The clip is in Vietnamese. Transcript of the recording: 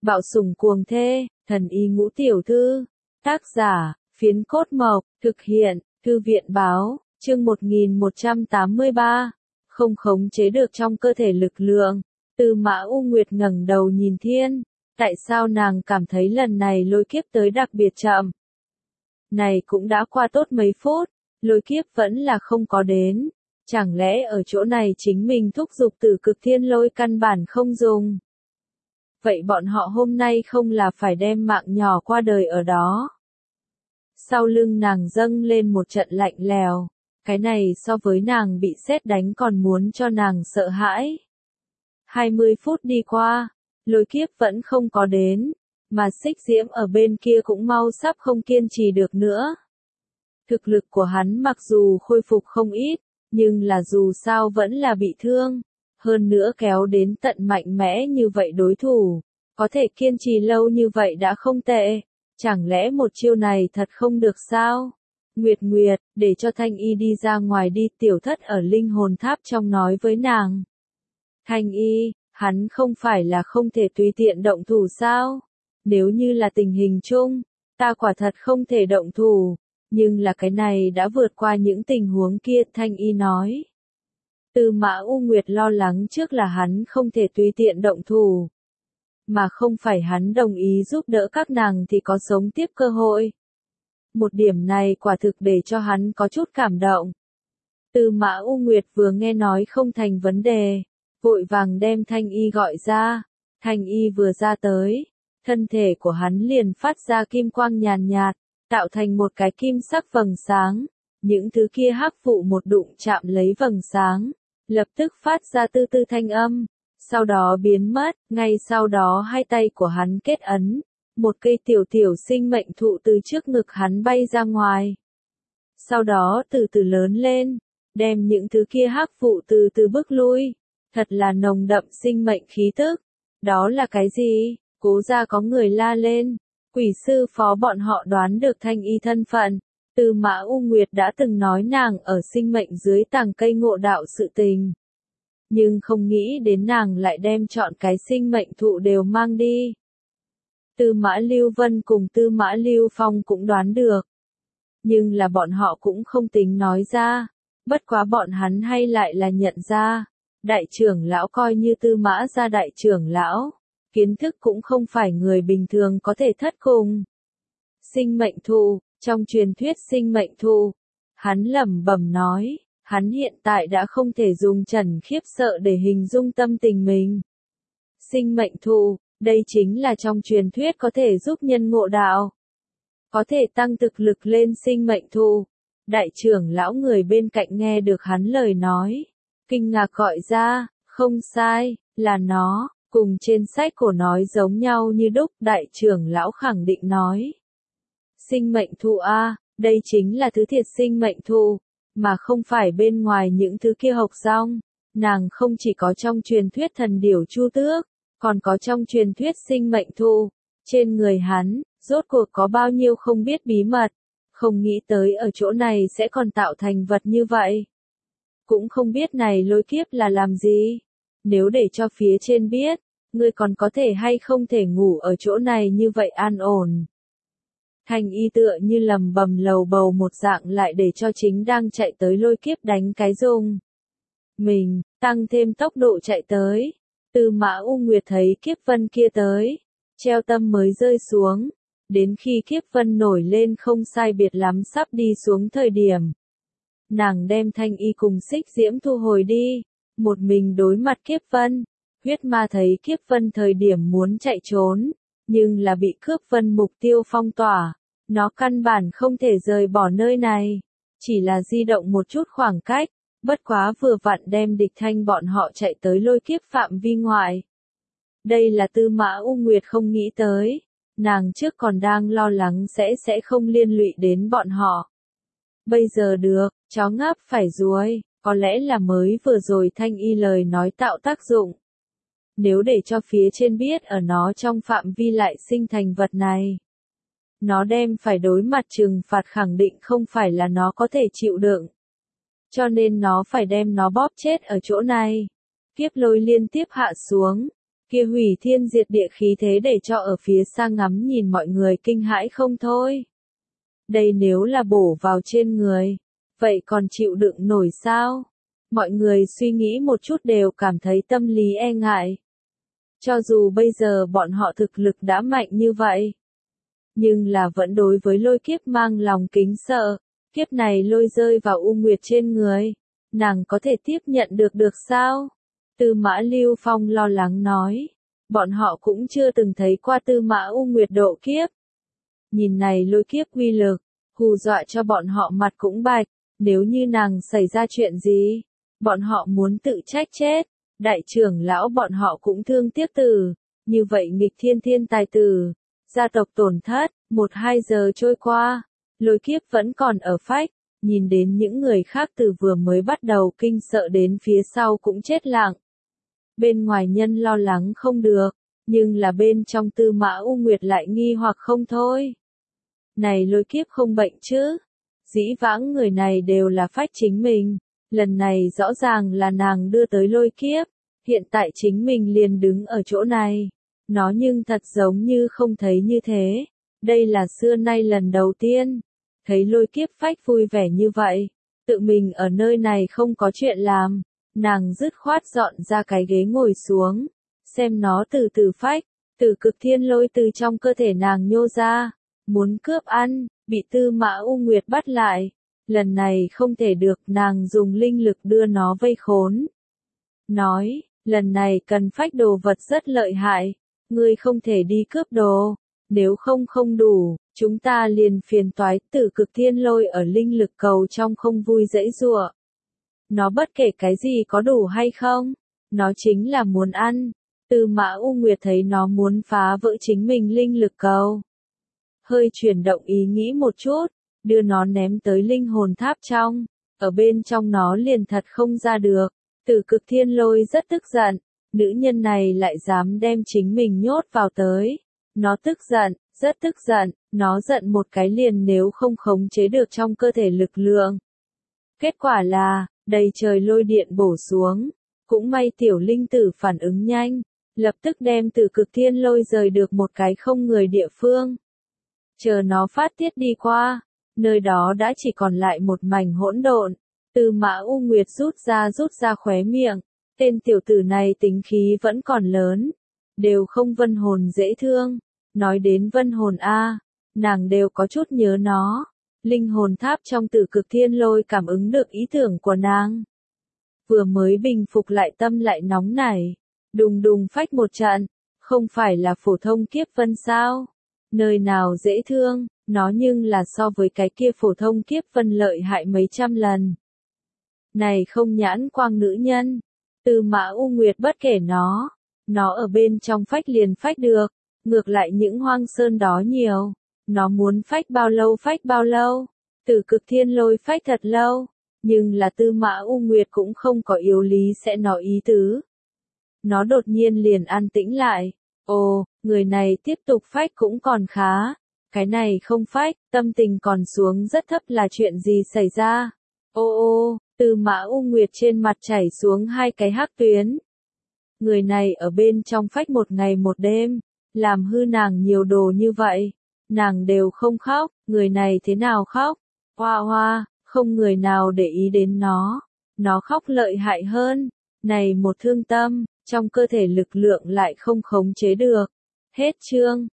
Bạo sủng cuồng thê, thần y ngũ tiểu thư. Tác giả, Phiến Cốt Mộc, thực hiện, Thư viện báo, chương 1183. Không khống chế được trong cơ thể lực lượng. Tư Mã U Nguyệt ngẩng đầu nhìn thiên. Tại sao nàng cảm thấy lần này lôi kiếp tới đặc biệt chậm? Này cũng đã qua tốt mấy phút, lôi kiếp vẫn là không có đến. Chẳng lẽ ở chỗ này chính mình thúc giục Tử Cực Thiên Lôi căn bản không dùng? Vậy bọn họ hôm nay không là phải đem mạng nhỏ qua đời ở đó? Sau lưng nàng dâng lên một trận lạnh lèo. Cái này so với nàng bị sét đánh còn muốn cho nàng sợ hãi. 20 phút đi qua, lôi kiếp vẫn không có đến, mà Xích Diễm ở bên kia cũng mau sắp không kiên trì được nữa. Thực lực của hắn mặc dù khôi phục không ít, nhưng là dù sao vẫn là bị thương. Hơn nữa kéo đến tận mạnh mẽ như vậy đối thủ, có thể kiên trì lâu như vậy đã không tệ. Chẳng lẽ một chiêu này thật không được sao? Nguyệt Nguyệt, để cho Thanh Y đi ra ngoài đi, Tiểu Thất ở linh hồn tháp trong nói với nàng. Thanh Y, hắn không phải là không thể tùy tiện động thủ sao? Nếu như là tình hình chung, ta quả thật không thể động thủ, nhưng là cái này đã vượt qua những tình huống kia, Thanh Y nói. Tư Mã U Nguyệt lo lắng trước là hắn không thể tùy tiện động thủ, mà không phải hắn đồng ý giúp đỡ các nàng thì có sống tiếp cơ hội. Một điểm này quả thực để cho hắn có chút cảm động. Tư Mã U Nguyệt vừa nghe nói không thành vấn đề, vội vàng đem Thanh Y gọi ra. Thanh Y vừa ra tới, thân thể của hắn liền phát ra kim quang nhàn nhạt, tạo thành một cái kim sắc vầng sáng. Những thứ kia hắc vụ một đụng chạm lấy vầng sáng, lập tức phát ra tư tư thanh âm, sau đó biến mất. Ngay sau đó hai tay của hắn kết ấn, một cây tiểu tiểu sinh mệnh thụ từ trước ngực hắn bay ra ngoài. Sau đó từ từ lớn lên, đem những thứ kia hắc vụ từ từ bước lui. Thật là nồng đậm sinh mệnh khí tức. Đó là cái gì? Cố ra có người la lên. Quỷ sư phó bọn họ đoán được Thanh Y thân phận. Tư Mã U Nguyệt đã từng nói nàng ở sinh mệnh dưới tàng cây ngộ đạo sự tình. Nhưng không nghĩ đến nàng lại đem chọn cái sinh mệnh thụ đều mang đi. Tư Mã Lưu Vân cùng Tư Mã Lưu Phong cũng đoán được. Nhưng là bọn họ cũng không tính nói ra. Bất quá bọn hắn hay lại là nhận ra. Đại trưởng lão coi như Tư Mã gia đại trưởng lão. Kiến thức cũng không phải người bình thường có thể thất cùng. Sinh mệnh thụ, trong truyền thuyết sinh mệnh thụ. Hắn lẩm bẩm nói. Hắn hiện tại đã không thể dùng trần khiếp sợ để hình dung tâm tình mình. Sinh mệnh thụ, đây chính là trong truyền thuyết có thể giúp nhân ngộ đạo. Có thể tăng thực lực lên sinh mệnh thụ. Đại trưởng lão người bên cạnh nghe được hắn lời nói. Kinh ngạc gọi ra, không sai, là nó, cùng trên sách cổ nói giống nhau như đúc. Đại trưởng lão khẳng định nói. Sinh mệnh thụ a, đây chính là thứ thiệt sinh mệnh thụ. Mà không phải bên ngoài những thứ kia hộc rong. Nàng không chỉ có trong truyền thuyết thần điểu Chu Tước, còn có trong truyền thuyết sinh mệnh thụ. Trên người hắn, rốt cuộc có bao nhiêu không biết bí mật. Không nghĩ tới ở chỗ này sẽ còn tạo thành vật như vậy. Cũng không biết này lôi kiếp là làm gì. Nếu để cho phía trên biết, ngươi còn có thể hay không thể ngủ ở chỗ này như vậy an ổn. Thanh Y tựa như lầm bầm lầu bầu một dạng lại để cho chính đang chạy tới lôi kiếp đánh cái rung. Mình, tăng thêm tốc độ chạy tới. Tư Mã U Nguyệt thấy kiếp vân kia tới. Treo tâm mới rơi xuống. Đến khi kiếp vân nổi lên không sai biệt lắm sắp đi xuống thời điểm. Nàng đem Thanh Y cùng Xích Diễm thu hồi đi. Một mình đối mặt kiếp vân. Huyết ma thấy kiếp vân thời điểm muốn chạy trốn. Nhưng là bị cướp vân mục tiêu phong tỏa. Nó căn bản không thể rời bỏ nơi này. Chỉ là di động một chút khoảng cách. Bất quá vừa vặn đem địch thanh bọn họ chạy tới lôi kiếp phạm vi ngoại. Đây là Tư Mã U Nguyệt không nghĩ tới. Nàng trước còn đang lo lắng sẽ không liên lụy đến bọn họ. Bây giờ được, chó ngáp phải ruồi. Có lẽ là mới vừa rồi Thanh Y lời nói tạo tác dụng. Nếu để cho phía trên biết ở nó trong phạm vi lại sinh thành vật này. Nó đem phải đối mặt trừng phạt khẳng định không phải là nó có thể chịu đựng. Cho nên nó phải đem nó bóp chết ở chỗ này. Kiếp lôi liên tiếp hạ xuống. kia hủy thiên diệt địa khí thế để cho ở phía xa ngắm nhìn mọi người kinh hãi không thôi. Đây nếu là bổ vào trên người, vậy còn chịu đựng nổi sao? Mọi người suy nghĩ một chút đều cảm thấy tâm lý e ngại. Cho dù bây giờ bọn họ thực lực đã mạnh như vậy, nhưng là vẫn đối với lôi kiếp mang lòng kính sợ. Kiếp này lôi rơi vào U Nguyệt trên người, nàng có thể tiếp nhận được sao? Tư Mã Lưu Phong lo lắng nói, bọn họ cũng chưa từng thấy qua Tư Mã U Nguyệt độ kiếp. Nhìn này lôi kiếp uy lực, hù dọa cho bọn họ mặt cũng bạch, nếu như nàng xảy ra chuyện gì, bọn họ muốn tự trách chết, đại trưởng lão bọn họ cũng thương tiếc tử, như vậy nghịch thiên thiên tài tử, gia tộc tổn thất, 1-2 giờ trôi qua, lôi kiếp vẫn còn ở phách, nhìn đến những người khác từ vừa mới bắt đầu kinh sợ đến phía sau cũng chết lặng. Bên ngoài nhân lo lắng không được, nhưng là bên trong Tư Mã U Nguyệt lại nghi hoặc không thôi. Này lôi kiếp không bệnh chứ? Dĩ vãng người này đều là phách chính mình, lần này rõ ràng là nàng đưa tới lôi kiếp, hiện tại chính mình liền đứng ở chỗ này. Nó nhưng thật giống như không thấy như thế, đây là xưa nay lần đầu tiên, thấy lôi kiếp phách vui vẻ như vậy, tự mình ở nơi này không có chuyện làm, nàng dứt khoát dọn ra cái ghế ngồi xuống, xem nó từ từ phách, từ cực thiên lôi từ trong cơ thể nàng nhô ra, muốn cướp ăn, bị Tư Mã U Nguyệt bắt lại, lần này không thể được, nàng dùng linh lực đưa nó vây khốn. Nói, lần này cần phách đồ vật rất lợi hại, ngươi không thể đi cướp đồ, nếu không đủ, chúng ta liền phiền toái. Tử cực thiên lôi ở linh lực cầu trong không vui dãy giụa. Nó bất kể cái gì có đủ hay không, nó chính là muốn ăn. Tư Mã U Nguyệt thấy nó muốn phá vỡ chính mình linh lực cầu, hơi chuyển động ý nghĩ một chút, đưa nó ném tới linh hồn tháp trong, ở bên trong nó liền thật không ra được. Tử cực thiên lôi rất tức giận, nữ nhân này lại dám đem chính mình nhốt vào tới. Nó tức giận, rất tức giận, nó giận một cái liền nếu không khống chế được trong cơ thể lực lượng. Kết quả là, đầy trời lôi điện bổ xuống, cũng may tiểu linh tử phản ứng nhanh, lập tức đem Tử cực thiên lôi rời được một cái không người địa phương. Chờ nó phát tiết đi qua, nơi đó đã chỉ còn lại một mảnh hỗn độn. Tư Mã U Nguyệt rút ra khóe miệng, tên tiểu tử này tính khí vẫn còn lớn, đều không vân hồn dễ thương. Nói đến vân hồn a, nàng đều có chút nhớ nó. Linh hồn tháp trong Tử cực thiên lôi cảm ứng được ý tưởng của nàng. Vừa mới bình phục lại tâm lại nóng nảy, đùng đùng phách một trận, không phải là phổ thông kiếp vân sao? Nơi nào dễ thương, nó nhưng là so với cái kia phổ thông kiếp vân lợi hại mấy trăm lần. Này không nhãn quang nữ nhân, Tư Mã U Nguyệt bất kể nó ở bên trong phách liền phách được, ngược lại những hoang sơn đó nhiều, nó muốn phách bao lâu, Tử cực thiên lôi phách thật lâu, nhưng là Tư Mã U Nguyệt cũng không có yếu lý sẽ nói ý tứ. Nó đột nhiên liền an tĩnh lại, ồ, người này tiếp tục phách cũng còn khá, cái này không phách, tâm tình còn xuống rất thấp là chuyện gì xảy ra, ô, Tư Mã U Nguyệt trên mặt chảy xuống hai cái hắc tuyến. Người này ở bên trong phách một ngày một đêm, làm hư nàng nhiều đồ như vậy, nàng đều không khóc, người này thế nào khóc, hoa, không người nào để ý đến nó khóc lợi hại hơn, này một thương tâm, trong cơ thể lực lượng lại không khống chế được. Hết chương.